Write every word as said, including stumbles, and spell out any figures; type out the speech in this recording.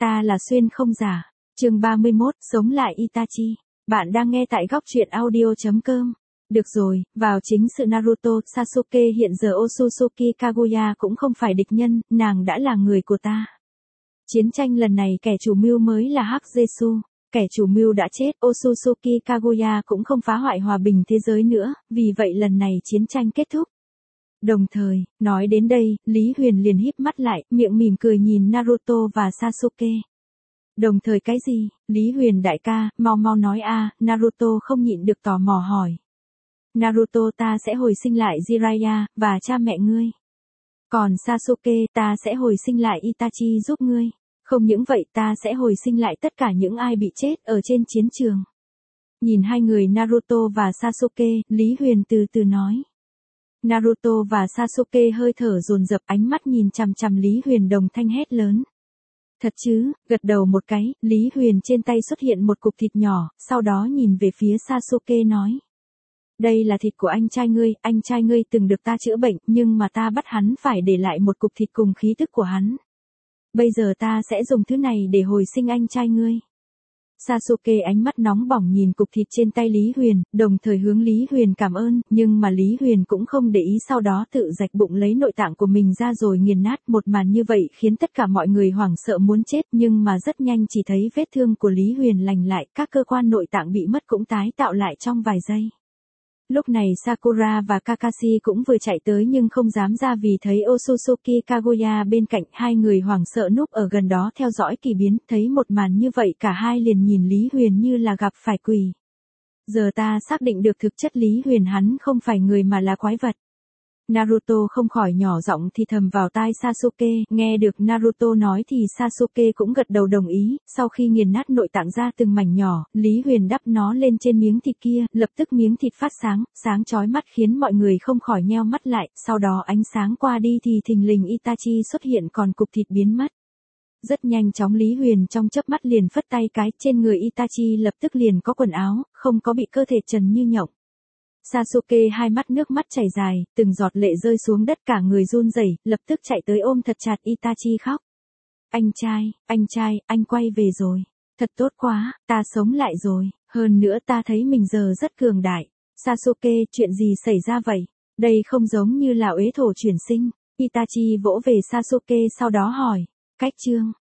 ta là xuyên không giả. Chương ba mươi mốt, sống lại Itachi. Bạn đang nghe tại góc truyện audio chấm com. Được rồi, vào chính sự Naruto, Sasuke hiện giờ Otsutsuki Kaguya cũng không phải địch nhân, nàng đã là người của ta. Chiến tranh lần này kẻ chủ mưu mới là Hắc Jesu. Kẻ chủ mưu đã chết, Otsutsuki Kaguya cũng không phá hoại hòa bình thế giới nữa, vì vậy lần này chiến tranh kết thúc. Đồng thời, nói đến đây, Lý Huyền liền híp mắt lại, miệng mỉm cười nhìn Naruto và Sasuke. Đồng thời cái gì? Lý Huyền đại ca, mau mau nói a. Naruto không nhịn được tò mò hỏi. Naruto, ta sẽ hồi sinh lại Jiraiya, và cha mẹ ngươi. Còn Sasuke, ta sẽ hồi sinh lại Itachi giúp ngươi. Không những vậy, ta sẽ hồi sinh lại tất cả những ai bị chết ở trên chiến trường. Nhìn hai người Naruto và Sasuke, Lý Huyền từ từ nói. Naruto và Sasuke hơi thở dồn dập, ánh mắt nhìn chằm chằm Lý Huyền đồng thanh hét lớn. Thật chứ? Gật đầu một cái, Lý Huyền trên tay xuất hiện một cục thịt nhỏ, sau đó nhìn về phía Sasuke nói. Đây là thịt của anh trai ngươi, anh trai ngươi từng được ta chữa bệnh, nhưng mà ta bắt hắn phải để lại một cục thịt cùng khí tức của hắn. Bây giờ ta sẽ dùng thứ này để hồi sinh anh trai ngươi. Sasuke ánh mắt nóng bỏng nhìn cục thịt trên tay Lý Huyền, đồng thời hướng Lý Huyền cảm ơn, nhưng mà Lý Huyền cũng không để ý, sau đó tự rạch bụng lấy nội tạng của mình ra rồi nghiền nát. Một màn như vậy khiến tất cả mọi người hoảng sợ muốn chết, nhưng mà rất nhanh chỉ thấy vết thương của Lý Huyền lành lại, các cơ quan nội tạng bị mất cũng tái tạo lại trong vài giây. Lúc này Sakura và Kakashi cũng vừa chạy tới nhưng không dám ra vì thấy Otsutsuki Kaguya bên cạnh, hai người hoảng sợ núp ở gần đó theo dõi kỳ biến, thấy một màn như vậy cả hai liền nhìn Lý Huyền như là gặp phải quỷ. Giờ ta xác định được thực chất Lý Huyền hắn không phải người mà là quái vật. Naruto không khỏi nhỏ giọng thì thầm vào tai Sasuke, nghe được Naruto nói thì Sasuke cũng gật đầu đồng ý, sau khi nghiền nát nội tạng ra từng mảnh nhỏ, Lý Huyền đắp nó lên trên miếng thịt kia, lập tức miếng thịt phát sáng, sáng chói mắt khiến mọi người không khỏi nheo mắt lại, sau đó ánh sáng qua đi thì thình lình Itachi xuất hiện còn cục thịt biến mất. Rất nhanh chóng Lý Huyền trong chớp mắt liền phất tay cái, trên người Itachi lập tức liền có quần áo, không có bị cơ thể trần như nhộng. Sasuke hai mắt nước mắt chảy dài, từng giọt lệ rơi xuống đất, cả người run rẩy, lập tức chạy tới ôm thật chặt Itachi khóc. Anh trai, anh trai, anh quay về rồi. Thật tốt quá, ta sống lại rồi, hơn nữa ta thấy mình giờ rất cường đại. Sasuke, chuyện gì xảy ra vậy? Đây không giống như là uế thổ chuyển sinh. Itachi vỗ về Sasuke sau đó hỏi. Cách chương,